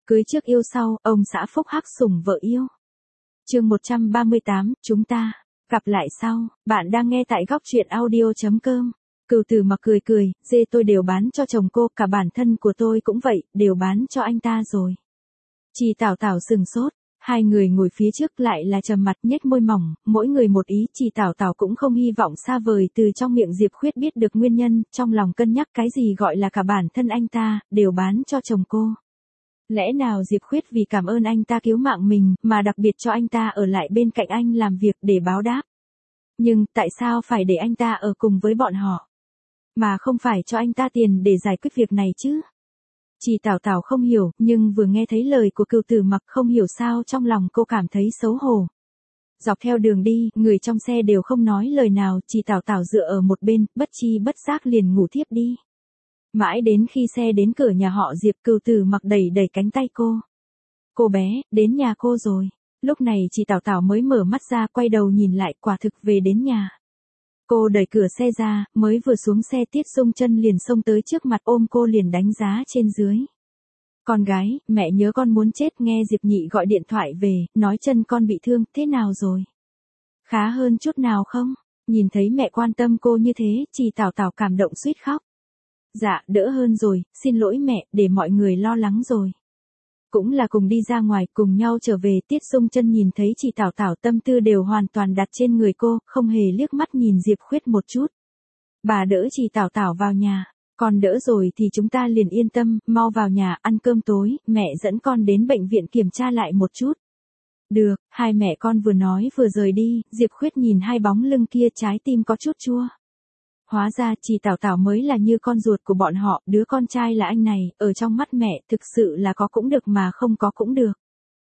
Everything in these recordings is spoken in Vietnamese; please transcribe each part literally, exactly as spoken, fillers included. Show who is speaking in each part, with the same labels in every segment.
Speaker 1: Cưới trước yêu sau, ông xã phúc hắc sủng vợ yêu. Chương một trăm ba mươi tám, chúng ta gặp lại sau. Bạn đang nghe tại góc truyện audio chấm com. Cửu Tử Mặc cười cười, dê tôi đều bán cho chồng cô, cả bản thân của tôi cũng vậy, đều bán cho anh ta rồi. Chị Tảo Tảo sừng sốt, hai người ngồi phía trước lại là trầm mặt nhếch môi mỏng, mỗi người một ý. Chị Tảo Tảo cũng không hy vọng xa vời từ trong miệng Diệp Khuyết biết được nguyên nhân, trong lòng cân nhắc cái gì gọi là cả bản thân anh ta, đều bán cho chồng cô. Lẽ nào Diệp Khuyết vì cảm ơn anh ta cứu mạng mình, mà đặc biệt cho anh ta ở lại bên cạnh anh làm việc để báo đáp? Nhưng, tại sao phải để anh ta ở cùng với bọn họ? Mà không phải cho anh ta tiền để giải quyết việc này chứ? Chị Tảo Tảo không hiểu, nhưng vừa nghe thấy lời của Cửu Tử Mặc không hiểu sao trong lòng cô cảm thấy xấu hổ. Dọc theo đường đi, người trong xe đều không nói lời nào, chị Tảo Tảo dựa ở một bên, bất chi bất giác liền ngủ thiếp đi. Mãi đến khi xe đến cửa nhà họ Diệp, Cửu Tử Mặc đẩy đẩy cánh tay cô. Cô bé, đến nhà cô rồi. Lúc này chị Tảo Tảo mới mở mắt ra, quay đầu nhìn lại, quả thực về đến nhà. Cô đẩy cửa xe ra, mới vừa xuống xe Tiết Dung Chân liền xông tới trước mặt ôm cô liền đánh giá trên dưới. Con gái, mẹ nhớ con muốn chết, nghe Diệp Nhị gọi điện thoại về, nói chân con bị thương, thế nào rồi? Khá hơn chút nào không? Nhìn thấy mẹ quan tâm cô như thế, chị Tảo Tảo cảm động suýt khóc. Dạ, đỡ hơn rồi, xin lỗi mẹ, để mọi người lo lắng rồi. Cũng là cùng đi ra ngoài, cùng nhau trở về. Tiết Dung Chân nhìn thấy chị Tảo Tảo tâm tư đều hoàn toàn đặt trên người cô, không hề liếc mắt nhìn Diệp Khuyết một chút. Bà đỡ chị Tảo Tảo vào nhà, con đỡ rồi thì chúng ta liền yên tâm, mau vào nhà ăn cơm tối, mẹ dẫn con đến bệnh viện kiểm tra lại một chút. Được, hai mẹ con vừa nói vừa rời đi, Diệp Khuyết nhìn hai bóng lưng kia trái tim có chút chua. Hóa ra chị Tảo Tảo mới là như con ruột của bọn họ, đứa con trai là anh này, ở trong mắt mẹ thực sự là có cũng được mà không có cũng được.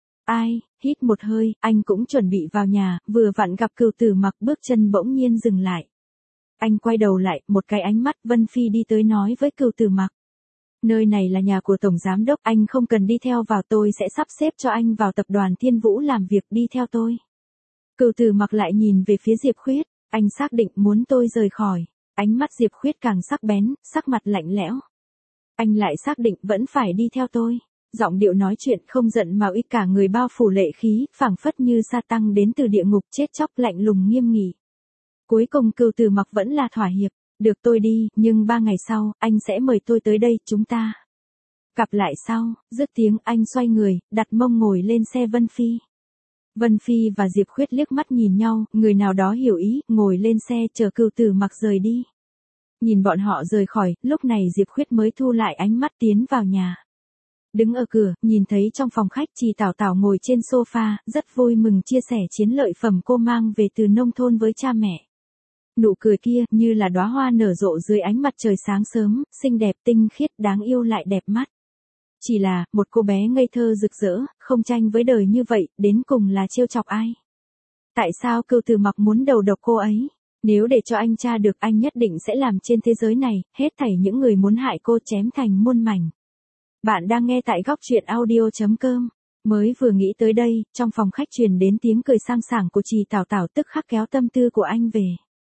Speaker 1: Ai, hít một hơi, anh cũng chuẩn bị vào nhà, vừa vặn gặp Cửu Tử Mặc bước chân bỗng nhiên dừng lại. Anh quay đầu lại, một cái ánh mắt, Vân Phi đi tới nói với Cửu Tử Mặc. Nơi này là nhà của Tổng Giám Đốc, anh không cần đi theo vào, tôi sẽ sắp xếp cho anh vào tập đoàn Thiên Vũ làm việc, đi theo tôi. Cửu Tử Mặc lại nhìn về phía Diệp Khuyết, anh xác định muốn tôi rời khỏi. Ánh mắt Diệp Khuyết càng sắc bén, sắc mặt lạnh lẽo. Anh lại xác định vẫn phải đi theo tôi. Giọng điệu nói chuyện không giận mà uy, cả người bao phủ lệ khí, phảng phất như sa tăng đến từ địa ngục, chết chóc lạnh lùng nghiêm nghị. Cuối cùng Cửu Tử Mặc vẫn là thỏa hiệp. Được, tôi đi, nhưng ba ngày sau, anh sẽ mời tôi tới đây, chúng ta gặp lại sau. Dứt tiếng anh xoay người, đặt mông ngồi lên xe Vân Phi. Vân Phi và Diệp Khuyết liếc mắt nhìn nhau, người nào đó hiểu ý, ngồi lên xe chờ Cửu Tử Mặc rời đi. Nhìn bọn họ rời khỏi, lúc này Diệp Khuyết mới thu lại ánh mắt tiến vào nhà. Đứng ở cửa, nhìn thấy trong phòng khách chị Tảo Tảo ngồi trên sofa, rất vui mừng chia sẻ chiến lợi phẩm cô mang về từ nông thôn với cha mẹ. Nụ cười kia như là đóa hoa nở rộ dưới ánh mặt trời sáng sớm, xinh đẹp tinh khiết, đáng yêu lại đẹp mắt. Chỉ là, một cô bé ngây thơ rực rỡ, không tranh với đời như vậy, đến cùng là trêu chọc ai? Tại sao Cửu Tử Mặc muốn đầu độc cô ấy? Nếu để cho anh tra được, anh nhất định sẽ làm trên thế giới này, hết thảy những người muốn hại cô chém thành muôn mảnh. Bạn đang nghe tại góc truyện audio chấm com. Mới vừa nghĩ tới đây, trong phòng khách truyền đến tiếng cười sang sảng của chị Tảo Tảo, tức khắc kéo tâm tư của anh về.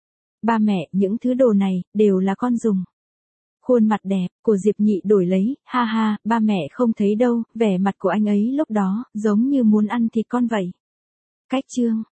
Speaker 1: Ba mẹ, những thứ đồ này, đều là con dùng. Khuôn mặt đẹp của Diệp Nhị đổi lấy, ha ha, ba mẹ không thấy đâu, vẻ mặt của anh ấy lúc đó, giống như muốn ăn thịt con vậy. Cách chương.